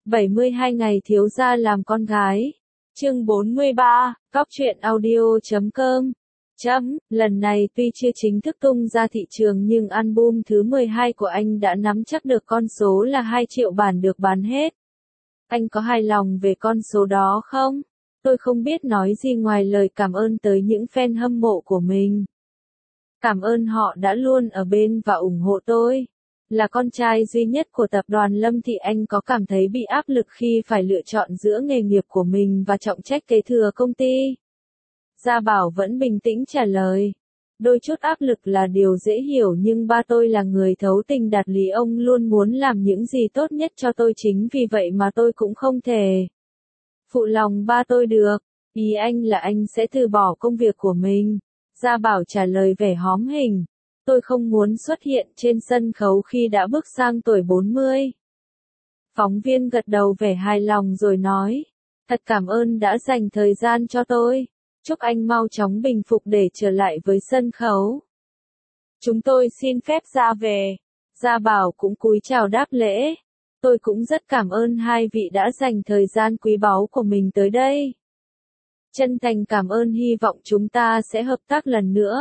72 ngày thiếu gia làm con gái. Chương 43, Cóc truyện audio.com. Lần này tuy chưa chính thức tung ra thị trường nhưng album thứ 12 của anh đã nắm chắc được con số là 2 triệu bản được bán hết. Anh có hài lòng về con số đó không? Tôi không biết nói gì ngoài lời cảm ơn tới những fan hâm mộ của mình. Cảm ơn họ đã luôn ở bên và ủng hộ tôi. Là con trai duy nhất của tập đoàn Lâm Thị, anh có cảm thấy bị áp lực khi phải lựa chọn giữa nghề nghiệp của mình và trọng trách kế thừa công ty? Gia Bảo vẫn bình tĩnh trả lời. Đôi chút áp lực là điều dễ hiểu nhưng ba tôi là người thấu tình đạt lý, ông luôn muốn làm những gì tốt nhất cho tôi, chính vì vậy mà tôi cũng không thể phụ lòng ba tôi được. Ý anh là anh sẽ từ bỏ công việc của mình. Gia Bảo trả lời vẻ hóm hình. Tôi không muốn xuất hiện trên sân khấu khi đã bước sang tuổi 40. Phóng viên gật đầu vẻ hài lòng rồi nói. Thật cảm ơn đã dành thời gian cho tôi. Chúc anh mau chóng bình phục để trở lại với sân khấu. Chúng tôi xin phép ra về. Gia Bảo cũng cúi chào đáp lễ. Tôi cũng rất cảm ơn hai vị đã dành thời gian quý báu của mình tới đây. Chân thành cảm ơn, hy vọng chúng ta sẽ hợp tác lần nữa.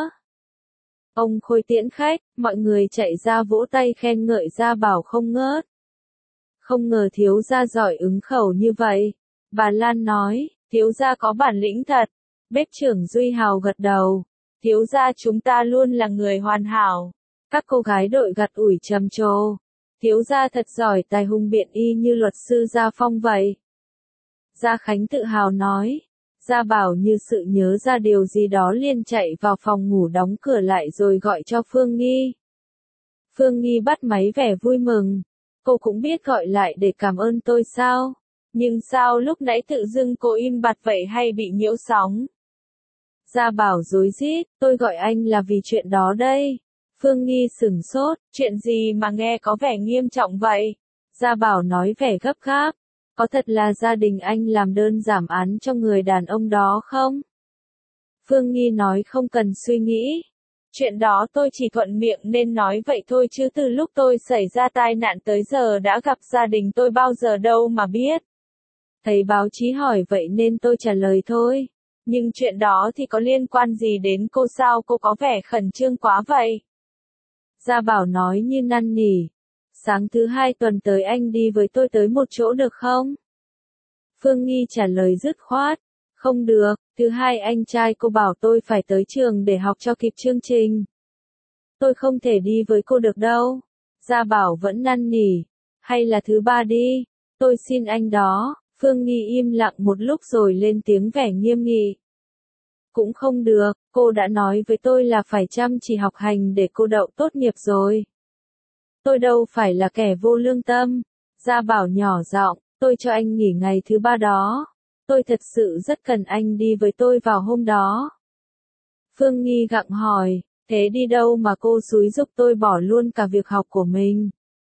Ông Khôi tiễn khách, mọi người chạy ra vỗ tay khen ngợi Gia Bảo không ngớt. Không ngờ thiếu gia giỏi ứng khẩu như vậy. Bà Lan nói, thiếu gia có bản lĩnh thật. Bếp trưởng Duy Hào gật đầu. Thiếu gia chúng ta luôn là người hoàn hảo. Các cô gái đội gặt ủi trầm trồ. Thiếu gia thật giỏi, tài hùng biện y như luật sư Gia Phong vậy. Gia Khánh tự hào nói. Gia Bảo như sự nhớ ra điều gì đó liền chạy vào phòng ngủ đóng cửa lại rồi gọi cho Phương Nghi. Phương Nghi bắt máy vẻ vui mừng. Cô cũng biết gọi lại để cảm ơn tôi sao? Nhưng sao lúc nãy tự dưng cô im bặt vậy, hay bị nhiễu sóng? Gia Bảo rối rít, tôi gọi anh là vì chuyện đó đây. Phương Nghi sửng sốt, chuyện gì mà nghe có vẻ nghiêm trọng vậy? Gia Bảo nói vẻ gấp gáp. Có thật là gia đình anh làm đơn giảm án cho người đàn ông đó không? Phương Nghi nói không cần suy nghĩ. Chuyện đó tôi chỉ thuận miệng nên nói vậy thôi, chứ từ lúc tôi xảy ra tai nạn tới giờ đã gặp gia đình tôi bao giờ đâu mà biết. Thấy báo chí hỏi vậy nên tôi trả lời thôi. Nhưng chuyện đó thì có liên quan gì đến cô sao, cô có vẻ khẩn trương quá vậy? Gia Bảo nói như năn nỉ. Sáng thứ hai tuần tới anh đi với tôi tới một chỗ được không? Phương Nghi trả lời dứt khoát. Không được, thứ hai anh trai cô bảo tôi phải tới trường để học cho kịp chương trình. Tôi không thể đi với cô được đâu. Gia Bảo vẫn năn nỉ. Hay là thứ ba đi. Tôi xin anh đó. Phương Nghi im lặng một lúc rồi lên tiếng vẻ nghiêm nghị. Cũng không được, cô đã nói với tôi là phải chăm chỉ học hành để cô đậu tốt nghiệp rồi. Tôi đâu phải là kẻ vô lương tâm. Gia Bảo nhỏ giọng, tôi cho anh nghỉ ngày thứ ba đó. Tôi thật sự rất cần anh đi với tôi vào hôm đó. Phương Nghi gặng hỏi, thế đi đâu mà cô xúi giục tôi bỏ luôn cả việc học của mình?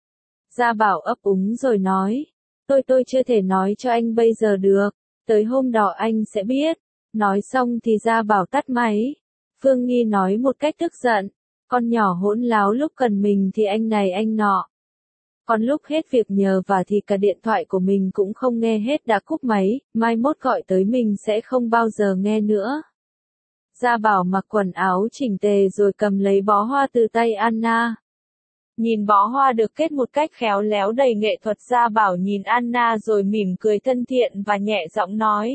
Gia Bảo ấp úng rồi nói, tôi chưa thể nói cho anh bây giờ được, tới hôm đó anh sẽ biết. Nói xong thì Gia Bảo tắt máy. Phương Nghi nói một cách tức giận, con nhỏ hỗn láo, lúc cần mình thì anh này anh nọ. Còn lúc hết việc nhờ vả thì cả điện thoại của mình cũng không nghe hết đã cúp máy, mai mốt gọi tới mình sẽ không bao giờ nghe nữa. Gia Bảo mặc quần áo chỉnh tề rồi cầm lấy bó hoa từ tay Anna. Nhìn bó hoa được kết một cách khéo léo đầy nghệ thuật, Gia Bảo nhìn Anna rồi mỉm cười thân thiện và nhẹ giọng nói.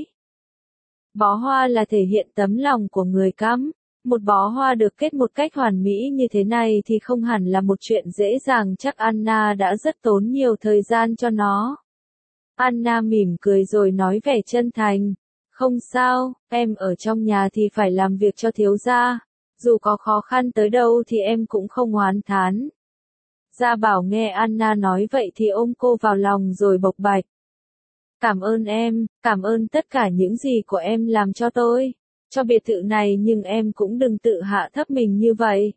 Bó hoa là thể hiện tấm lòng của người cắm. Một bó hoa được kết một cách hoàn mỹ như thế này thì không hẳn là một chuyện dễ dàng, chắc Anna đã rất tốn nhiều thời gian cho nó. Anna mỉm cười rồi nói vẻ chân thành. Không sao, em ở trong nhà thì phải làm việc cho thiếu gia. Dù có khó khăn tới đâu thì em cũng không oán thán. Gia Bảo nghe Anna nói vậy thì ôm cô vào lòng rồi bộc bạch. Cảm ơn em, cảm ơn tất cả những gì của em làm cho tôi. Cho biệt thự này, nhưng em cũng đừng tự hạ thấp mình như vậy.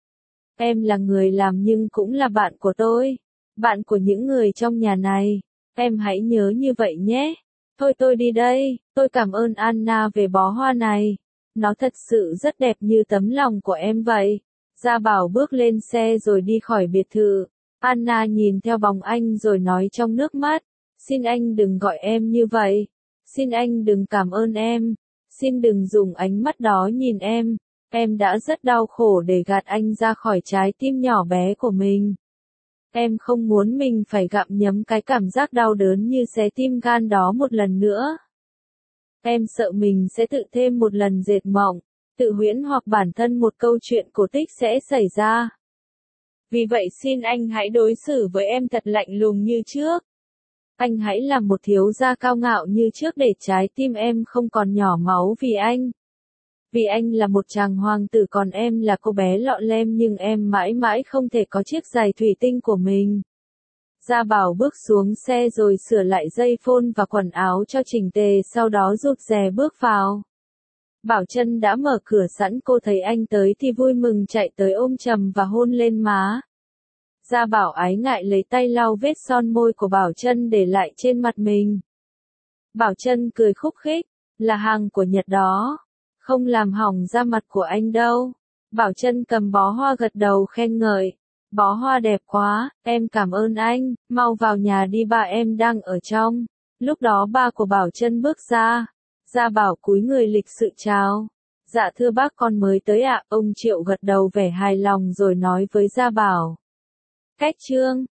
Em là người làm nhưng cũng là bạn của tôi. Bạn của những người trong nhà này. Em hãy nhớ như vậy nhé. Thôi tôi đi đây, tôi cảm ơn Anna về bó hoa này. Nó thật sự rất đẹp như tấm lòng của em vậy. Gia Bảo bước lên xe rồi đi khỏi biệt thự. Anna nhìn theo bóng anh rồi nói trong nước mắt. Xin anh đừng gọi em như vậy. Xin anh đừng cảm ơn em. Xin đừng dùng ánh mắt đó nhìn em. Em đã rất đau khổ để gạt anh ra khỏi trái tim nhỏ bé của mình. Em không muốn mình phải gặm nhấm cái cảm giác đau đớn như xé tim gan đó một lần nữa. Em sợ mình sẽ tự thêm một lần dệt mộng, tự huyễn hoặc bản thân một câu chuyện cổ tích sẽ xảy ra. Vì vậy xin anh hãy đối xử với em thật lạnh lùng như trước. Anh hãy làm một thiếu gia cao ngạo như trước để trái tim em không còn nhỏ máu vì anh. Vì anh là một chàng hoàng tử còn em là cô bé lọ lem nhưng em mãi mãi không thể có chiếc giày thủy tinh của mình. Gia Bảo bước xuống xe rồi sửa lại dây phone và quần áo cho chỉnh tề sau đó rụt rè bước vào. Bảo Trân đã mở cửa sẵn cô thấy anh tới thì vui mừng chạy tới ôm chầm và hôn lên má. Gia Bảo ái ngại lấy tay lau vết son môi của Bảo Trân để lại trên mặt mình. Bảo Trân cười khúc khích, là hàng của Nhật đó. Không làm hỏng da mặt của anh đâu. Bảo Trân cầm bó hoa gật đầu khen ngợi. Bó hoa đẹp quá, em cảm ơn anh, mau vào nhà đi ba em đang ở trong. Lúc đó ba của Bảo Trân bước ra. Gia Bảo cúi người lịch sự chào. Dạ thưa bác con mới tới ạ, ông Triệu gật đầu vẻ hài lòng rồi nói với Gia Bảo. Cách chương